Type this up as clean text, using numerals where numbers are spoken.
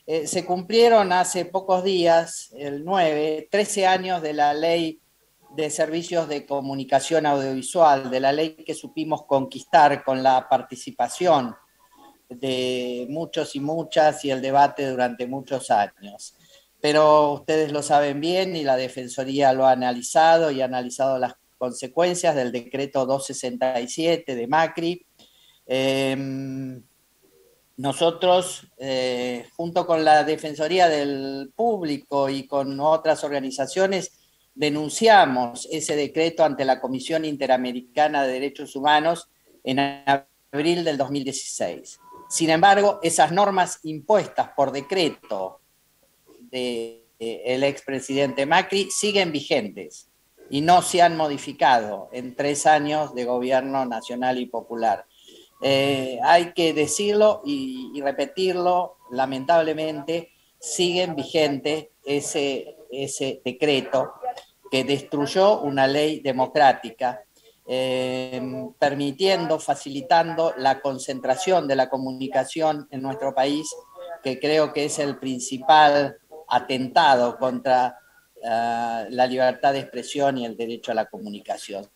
Se cumplieron hace pocos días, el 9, 13 años de la Ley de Servicios de Comunicación Audiovisual, de la ley que supimos conquistar con la participación de muchos y muchas y el debate durante muchos años. Pero ustedes lo saben bien y la Defensoría lo ha analizado y ha analizado las consecuencias del decreto 267 de Macri. Nosotros, junto con la Defensoría del Público y con otras organizaciones, denunciamos ese decreto ante la Comisión Interamericana de Derechos Humanos en abril del 2016. Sin embargo, esas normas impuestas por decreto del expresidente Macri siguen vigentes y no se han modificado en 3 años de gobierno nacional y popular. Hay que decirlo y repetirlo, lamentablemente siguen vigente ese decreto que destruyó una ley democrática, permitiendo, facilitando la concentración de la comunicación en nuestro país, que creo que es el principal atentado contra la libertad de expresión y el derecho a la comunicación.